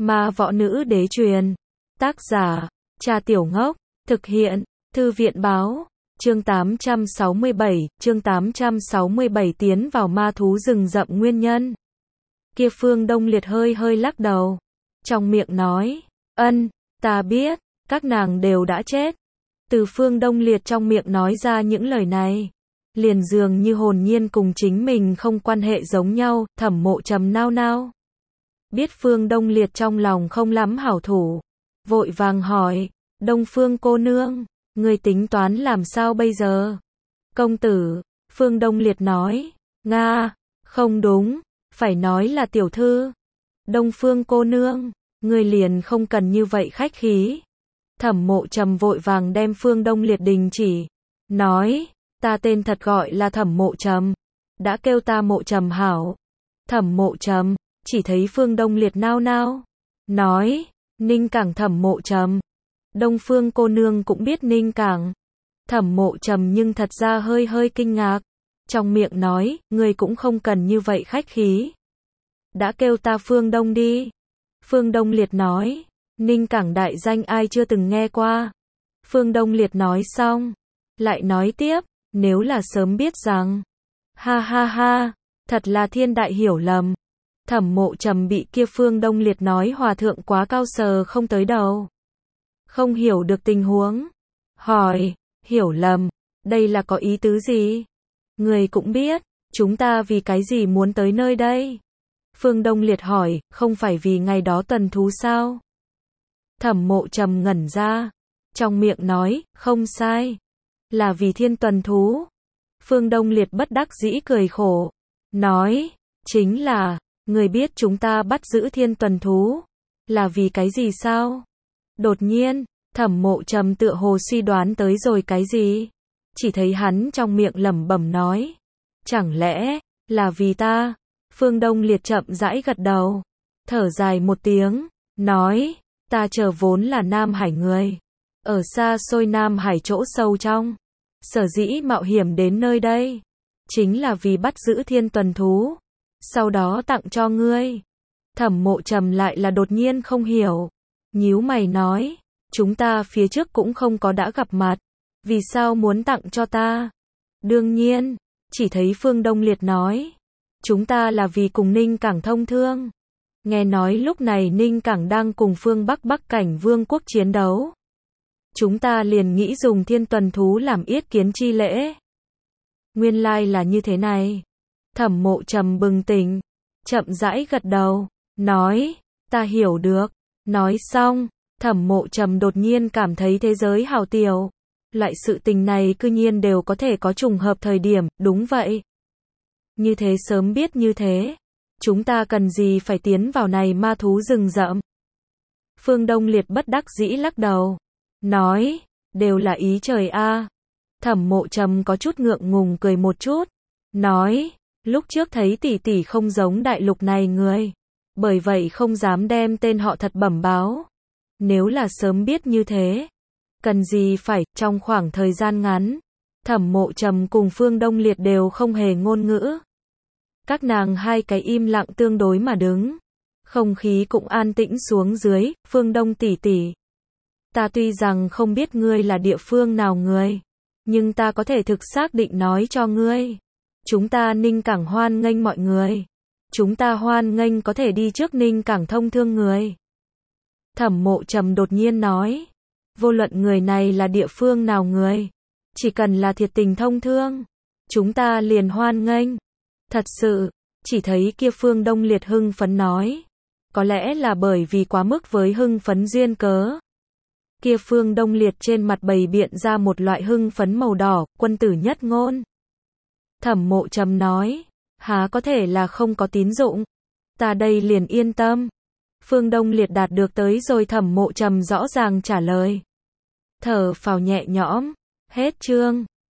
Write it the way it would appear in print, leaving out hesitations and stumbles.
Ma võ nữ đế truyền. Tác giả, Cha Tiểu Ngốc. Thực hiện, Thư viện báo. Chương 867 tiến vào ma thú rừng rậm nguyên nhân. Kia Phương Đông Liệt hơi hơi lắc đầu. Trong miệng nói, ta biết, các nàng đều đã chết. Từ Phương Đông Liệt trong miệng nói ra những lời này, liền dường như hồn nhiên cùng chính mình không quan hệ giống nhau. Thẩm Mộ Trầm nao nao. Biết Phương Đông Liệt trong lòng không lắm hảo thủ, vội vàng hỏi, Đông Phương cô nương, người tính toán làm sao bây giờ? Công tử, Phương Đông Liệt nói, Nga, không đúng, phải nói là tiểu thư. Đông Phương cô nương, người liền không cần như vậy khách khí. Thẩm Mộ Trầm vội vàng đem Phương Đông Liệt đình chỉ, nói, ta tên thật gọi là Thẩm Mộ Trầm, đã kêu ta Mộ Trầm hảo. Thẩm Mộ Trầm, chỉ thấy Phương Đông Liệt nao nao, nói, Ninh Cảng Thẩm Mộ Trầm. Đông Phương cô nương cũng biết Ninh Cảng. Thẩm Mộ Trầm nhưng thật ra hơi hơi kinh ngạc, trong miệng nói, người cũng không cần như vậy khách khí. Đã kêu ta Phương Đông đi. Phương Đông Liệt nói, Ninh Cảng đại danh ai chưa từng nghe qua. Phương Đông Liệt nói xong, lại nói tiếp, nếu là sớm biết rằng. Ha ha ha, thật là thiên đại hiểu lầm. Thẩm Mộ Trầm bị kia Phương Đông Liệt nói hòa thượng quá cao sờ không tới đầu. Không hiểu được tình huống. Hỏi, hiểu lầm, đây là có ý tứ gì? Người cũng biết, chúng ta vì cái gì muốn tới nơi đây? Phương Đông Liệt hỏi, không phải vì ngày đó tuần thú sao? Thẩm Mộ Trầm ngẩn ra, trong miệng nói, không sai, là vì thiên tuần thú. Phương Đông Liệt bất đắc dĩ cười khổ, nói, chính là, người biết chúng ta bắt giữ thiên tuần thú, là vì cái gì sao? Đột nhiên, Thẩm Mộ Trầm tựa hồ suy đoán tới rồi cái gì? Chỉ thấy hắn trong miệng lẩm bẩm nói, chẳng lẽ, là vì ta? Phương Đông Liệt chậm rãi gật đầu, thở dài một tiếng, nói, ta chờ vốn là Nam Hải người, ở xa xôi Nam Hải chỗ sâu trong, sở dĩ mạo hiểm đến nơi đây, chính là vì bắt giữ thiên tuần thú, sau đó tặng cho ngươi. Thẩm Mộ Trầm lại là đột nhiên không hiểu, nhíu mày nói, chúng ta phía trước cũng không có đã gặp mặt, vì sao muốn tặng cho ta? Đương nhiên, chỉ thấy Phương Đông Liệt nói, chúng ta là vì cùng Ninh Cảng thông thương. Nghe nói lúc này Ninh Cảng đang cùng phương Bắc Cảnh Vương quốc chiến đấu. Chúng ta liền nghĩ dùng thiên tuần thú làm yết kiến chi lễ. Nguyên lai là như thế này. Thẩm Mộ Trầm bừng tỉnh, chậm rãi gật đầu, nói, ta hiểu được. Nói xong, Thẩm Mộ Trầm đột nhiên cảm thấy thế giới hào tiểu. Loại sự tình này cư nhiên đều có thể có trùng hợp thời điểm, đúng vậy. Như thế sớm biết như thế, chúng ta cần gì phải tiến vào này ma thú rừng rậm? Phương Đông Liệt bất đắc dĩ lắc đầu, nói, đều là ý trời a. Thẩm Mộ Trầm có chút ngượng ngùng cười một chút, nói, lúc trước thấy tỷ tỷ không giống đại lục này người, bởi vậy không dám đem tên họ thật bẩm báo. Nếu là sớm biết như thế, cần gì phải, trong khoảng thời gian ngắn, Thẩm Mộ Trầm cùng Phương Đông Liệt đều không hề ngôn ngữ. Các nàng hai cái im lặng tương đối mà đứng, không khí cũng an tĩnh xuống dưới. Phương Đông tỷ tỷ, ta tuy rằng không biết ngươi là địa phương nào người, nhưng ta có thể thực xác định nói cho ngươi, chúng ta Ninh Cảng hoan nghênh mọi người, chúng ta hoan nghênh có thể đi trước Ninh Cảng thông thương người. Thẩm Mộ Trầm đột nhiên nói, vô luận người này là địa phương nào người, chỉ cần là thiệt tình thông thương, chúng ta liền hoan nghênh. Thật sự, chỉ thấy kia Phương Đông Liệt hưng phấn nói, có lẽ là bởi vì quá mức với hưng phấn duyên cớ. Kia Phương Đông Liệt trên mặt bày biện ra một loại hưng phấn màu đỏ, quân tử nhất ngôn. Thẩm Mộ Trầm nói, há có thể là không có tín dụng, ta đây liền yên tâm. Phương Đông Liệt đạt được tới rồi. Thẩm Mộ Trầm rõ ràng trả lời, thở phào nhẹ nhõm. Hết chương.